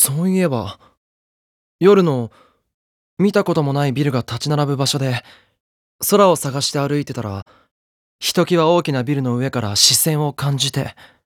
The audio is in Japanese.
そういえば、夜の見たこともないビルが立ち並ぶ場所で空を探して歩いてたら、ひときわ大きなビルの上から視線を感じて。